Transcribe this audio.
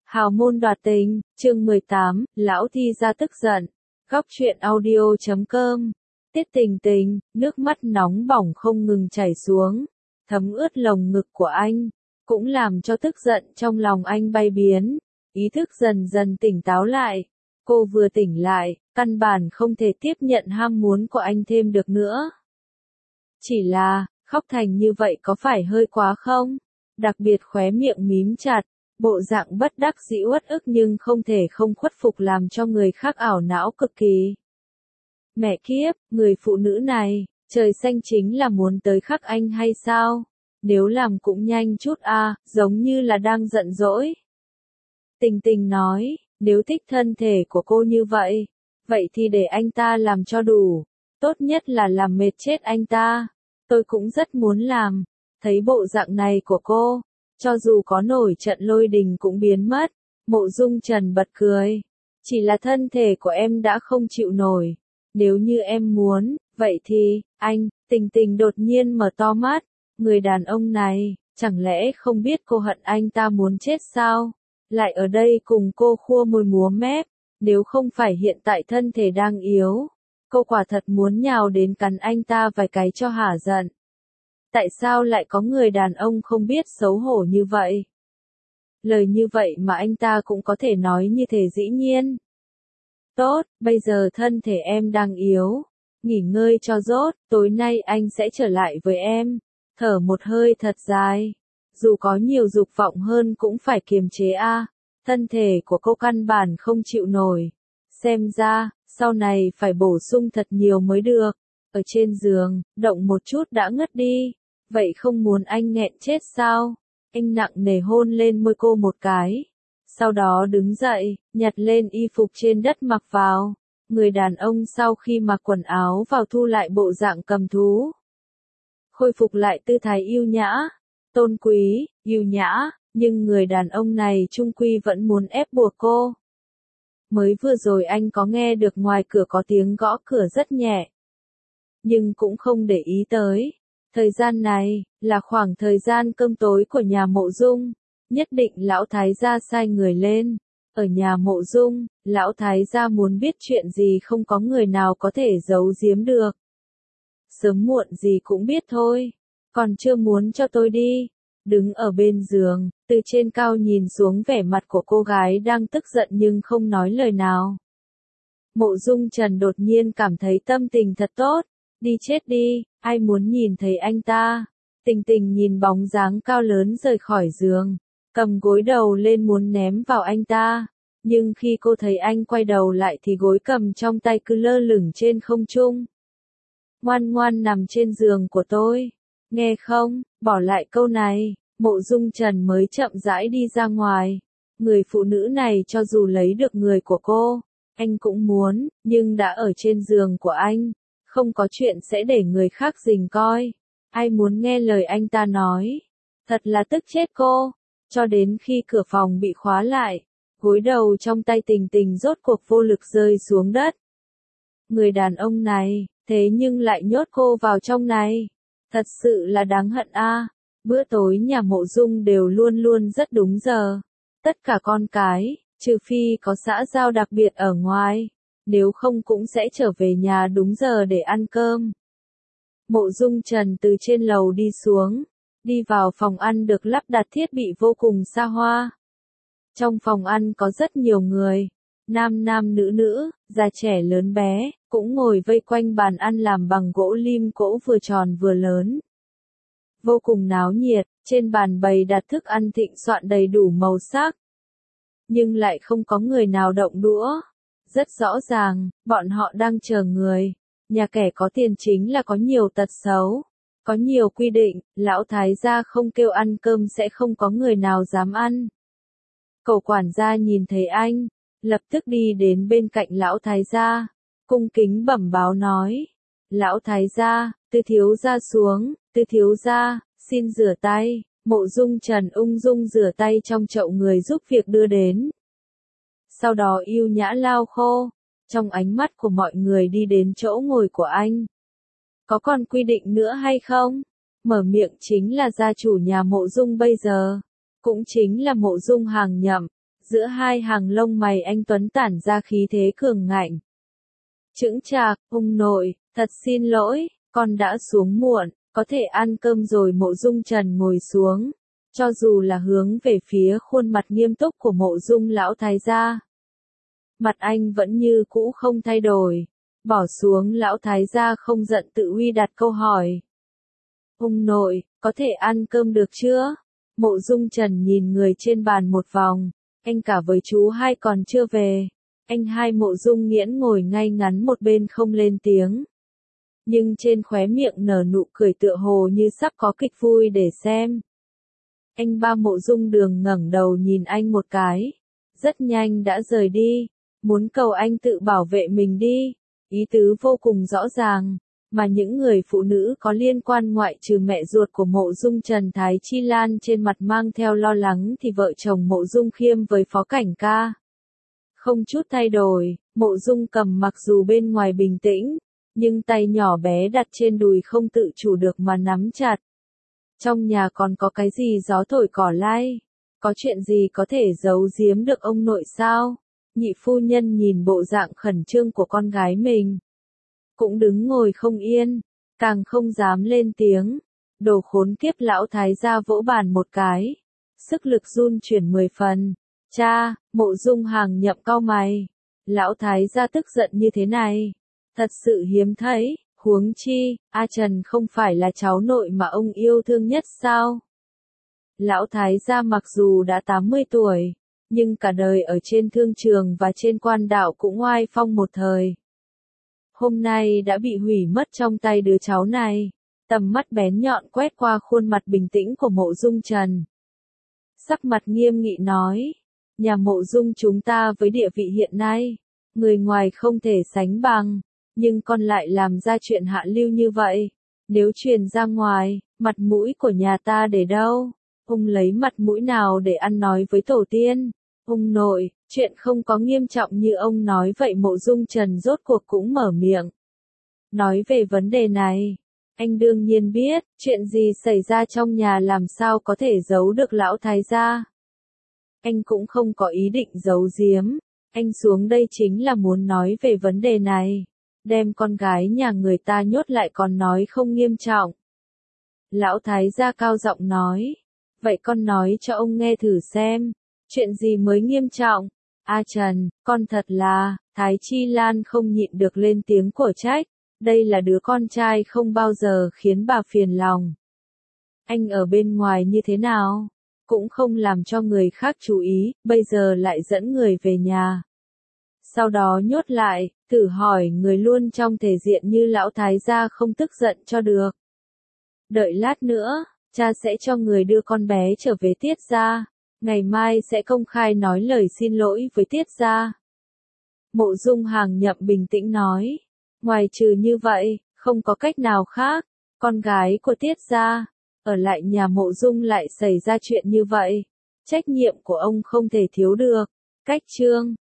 Hào môn đoạt tình, chương 18, lão thi ra tức giận. Góc truyện audio.com. Tiết Tình Tình, nước mắt nóng bỏng không ngừng chảy xuống, thấm ướt lồng ngực của anh, cũng làm cho tức giận trong lòng anh bay biến, ý thức dần dần tỉnh táo lại. Cô vừa tỉnh lại, căn bản không thể tiếp nhận ham muốn của anh thêm được nữa. Chỉ là, khóc thành như vậy có phải hơi quá không? Đặc biệt khóe miệng mím chặt, bộ dạng bất đắc dĩ uất ức nhưng không thể không khuất phục làm cho người khác ảo não cực kỳ. Mẹ kiếp, người phụ nữ này, trời xanh chính là muốn tới khắc anh hay sao? Nếu làm cũng nhanh chút a, giống như là đang giận dỗi. Tình Tình nói, nếu thích thân thể của cô như vậy thì để anh ta làm cho đủ, tốt nhất là làm mệt chết anh ta. Tôi cũng rất muốn làm, thấy bộ dạng này của cô, cho dù có nổi trận lôi đình cũng biến mất. Mộ Dung Trần bật cười, chỉ là thân thể của em đã không chịu nổi, nếu như em muốn, vậy thì, anh. Tình Tình đột nhiên mở to mắt, người đàn ông này, chẳng lẽ không biết cô hận anh ta muốn chết sao? Lại ở đây cùng cô khua môi múa mép, nếu không phải hiện tại thân thể đang yếu, cô quả thật muốn nhào đến cắn anh ta vài cái cho hả giận. Tại sao lại có người đàn ông không biết xấu hổ như vậy? Lời như vậy mà anh ta cũng có thể nói như thế dĩ nhiên. Tốt, bây giờ thân thể em đang yếu, nghỉ ngơi cho rốt, tối nay anh sẽ trở lại với em. Thở một hơi thật dài, dù có nhiều dục vọng hơn cũng phải kiềm chế a. Thân thể của cô căn bản không chịu nổi. Xem ra, sau này phải bổ sung thật nhiều mới được. Ở trên giường, động một chút đã ngất đi. Vậy không muốn anh nghẹn chết sao? Anh nặng nề hôn lên môi cô một cái. Sau đó đứng dậy, nhặt lên y phục trên đất mặc vào. Người đàn ông sau khi mặc quần áo vào thu lại bộ dạng cầm thú. Khôi phục lại tư thái yêu nhã, tôn quý, yêu nhã, nhưng người đàn ông này chung quy vẫn muốn ép buộc cô. Mới vừa rồi anh có nghe được ngoài cửa có tiếng gõ cửa rất nhẹ, nhưng cũng không để ý tới. Thời gian này, là khoảng thời gian cơm tối của nhà Mộ Dung, nhất định lão thái gia sai người lên. Ở nhà Mộ Dung, lão thái gia muốn biết chuyện gì không có người nào có thể giấu giếm được. Sớm muộn gì cũng biết thôi, còn chưa muốn cho tôi đi. Đứng ở bên giường, từ trên cao nhìn xuống vẻ mặt của cô gái đang tức giận nhưng không nói lời nào. Mộ Dung Trần đột nhiên cảm thấy tâm tình thật tốt, đi chết đi, ai muốn nhìn thấy anh ta. Tình Tình nhìn bóng dáng cao lớn rời khỏi giường, cầm gối đầu lên muốn ném vào anh ta, nhưng khi cô thấy anh quay đầu lại thì gối cầm trong tay cứ lơ lửng trên không trung. Ngoan ngoan nằm trên giường của tôi, nghe không, bỏ lại câu này. Mộ Dung Trần mới chậm rãi đi ra ngoài. Người phụ nữ này cho dù lấy được người của cô, anh cũng muốn, nhưng đã ở trên giường của anh, không có chuyện sẽ để người khác rình coi. Ai muốn nghe lời anh ta nói? Thật là tức chết cô. Cho đến khi cửa phòng bị khóa lại, gối đầu trong tay Tình Tình rốt cuộc vô lực rơi xuống đất. Người đàn ông này, thế nhưng lại nhốt cô vào trong này. Thật sự là đáng hận a. Bữa tối nhà Mộ Dung đều luôn luôn rất đúng giờ. Tất cả con cái, trừ phi có xã giao đặc biệt ở ngoài, nếu không cũng sẽ trở về nhà đúng giờ để ăn cơm. Mộ Dung Trần từ trên lầu đi xuống, đi vào phòng ăn được lắp đặt thiết bị vô cùng xa hoa. Trong phòng ăn có rất nhiều người, nam nam nữ nữ, già trẻ lớn bé, cũng ngồi vây quanh bàn ăn làm bằng gỗ lim cỗ vừa tròn vừa lớn. Vô cùng náo nhiệt, trên bàn bày đặt thức ăn thịnh soạn đầy đủ màu sắc. Nhưng lại không có người nào động đũa. Rất rõ ràng, bọn họ đang chờ người. Nhà kẻ có tiền chính là có nhiều tật xấu. Có nhiều quy định, lão thái gia không kêu ăn cơm sẽ không có người nào dám ăn. Cậu quản gia nhìn thấy anh, lập tức đi đến bên cạnh lão thái gia, cung kính bẩm báo nói. Lão thái gia, Từ thiếu gia xuống, Từ thiếu gia, xin rửa tay. Mộ Dung Trần ung dung rửa tay trong chậu người giúp việc đưa đến. Sau đó yêu nhã lau khô, trong ánh mắt của mọi người đi đến chỗ ngồi của anh. Có còn quy định nữa hay không? Mở miệng chính là gia chủ nhà Mộ Dung bây giờ, cũng chính là Mộ Dung Hàng Nhậm. Giữa hai hàng lông mày anh Tuấn tản ra khí thế cường ngạnh. Chững chạc, ông nội, thật xin lỗi, con đã xuống muộn, có thể ăn cơm rồi. Mộ Dung Trần ngồi xuống, cho dù là hướng về phía khuôn mặt nghiêm túc của Mộ Dung lão thái gia. Mặt anh vẫn như cũ không thay đổi. Bỏ xuống lão thái gia không giận tự uy đặt câu hỏi. Ông nội, có thể ăn cơm được chưa? Mộ Dung Trần nhìn người trên bàn một vòng, anh cả với chú hai còn chưa về. Anh hai Mộ Dung Nghiễn ngồi ngay ngắn một bên không lên tiếng. Nhưng trên khóe miệng nở nụ cười tựa hồ như sắp có kịch vui để xem. Anh ba Mộ Dung Đường ngẩng đầu nhìn anh một cái. Rất nhanh đã rời đi. Muốn cầu anh tự bảo vệ mình đi. Ý tứ vô cùng rõ ràng. Mà những người phụ nữ có liên quan ngoại trừ mẹ ruột của Mộ Dung Trần Thái Chi Lan trên mặt mang theo lo lắng thì vợ chồng Mộ Dung Khiêm với Phó Cảnh Ca. Không chút thay đổi, Mộ Dung Cầm mặc dù bên ngoài bình tĩnh, nhưng tay nhỏ bé đặt trên đùi không tự chủ được mà nắm chặt. Trong nhà còn có cái gì gió thổi cỏ lay? Có chuyện gì có thể giấu giếm được ông nội sao? Nhị phu nhân nhìn bộ dạng khẩn trương của con gái mình. Cũng đứng ngồi không yên, càng không dám lên tiếng. Đồ khốn kiếp lão thái gia vỗ bàn một cái. Sức lực run chuyển 10 phần. Cha, Mộ Dung Hàng Nhậm cau mày. Lão thái gia tức giận như thế này. Thật sự hiếm thấy, huống chi, A Trần không phải là cháu nội mà ông yêu thương nhất sao? Lão thái gia mặc dù đã 80 tuổi, nhưng cả đời ở trên thương trường và trên quan đạo cũng oai phong một thời. Hôm nay đã bị hủy mất trong tay đứa cháu này. Tầm mắt bén nhọn quét qua khuôn mặt bình tĩnh của Mộ Dung Trần. Sắc mặt nghiêm nghị nói, nhà Mộ Dung chúng ta với địa vị hiện nay, người ngoài không thể sánh bằng, nhưng con lại làm ra chuyện hạ lưu như vậy. Nếu truyền ra ngoài, mặt mũi của nhà ta để đâu? Ông lấy mặt mũi nào để ăn nói với tổ tiên? Ông nội, chuyện không có nghiêm trọng như ông nói vậy. Mộ Dung Trần rốt cuộc cũng mở miệng. Nói về vấn đề này, anh đương nhiên biết, chuyện gì xảy ra trong nhà làm sao có thể giấu được lão thái gia. Anh cũng không có ý định giấu giếm, anh xuống đây chính là muốn nói về vấn đề này. Đem con gái nhà người ta nhốt lại còn nói không nghiêm trọng. Lão thái gia cao giọng nói, vậy con nói cho ông nghe thử xem, chuyện gì mới nghiêm trọng? A Trần, con thật là, Thái Chi Lan không nhịn được lên tiếng của trách, đây là đứa con trai không bao giờ khiến bà phiền lòng. Anh ở bên ngoài như thế nào? Cũng không làm cho người khác chú ý, bây giờ lại dẫn người về nhà. Sau đó nhốt lại, thử hỏi người luôn trong thể diện như lão thái gia không tức giận cho được. Đợi lát nữa, cha sẽ cho người đưa con bé trở về Tiết gia, ngày mai sẽ công khai nói lời xin lỗi với Tiết gia. Mộ Dung Hàng Nhậm bình tĩnh nói, ngoài trừ như vậy, không có cách nào khác, con gái của Tiết gia, ở lại nhà Mộ Dung lại xảy ra chuyện như vậy, trách nhiệm của ông không thể thiếu được. Cách chương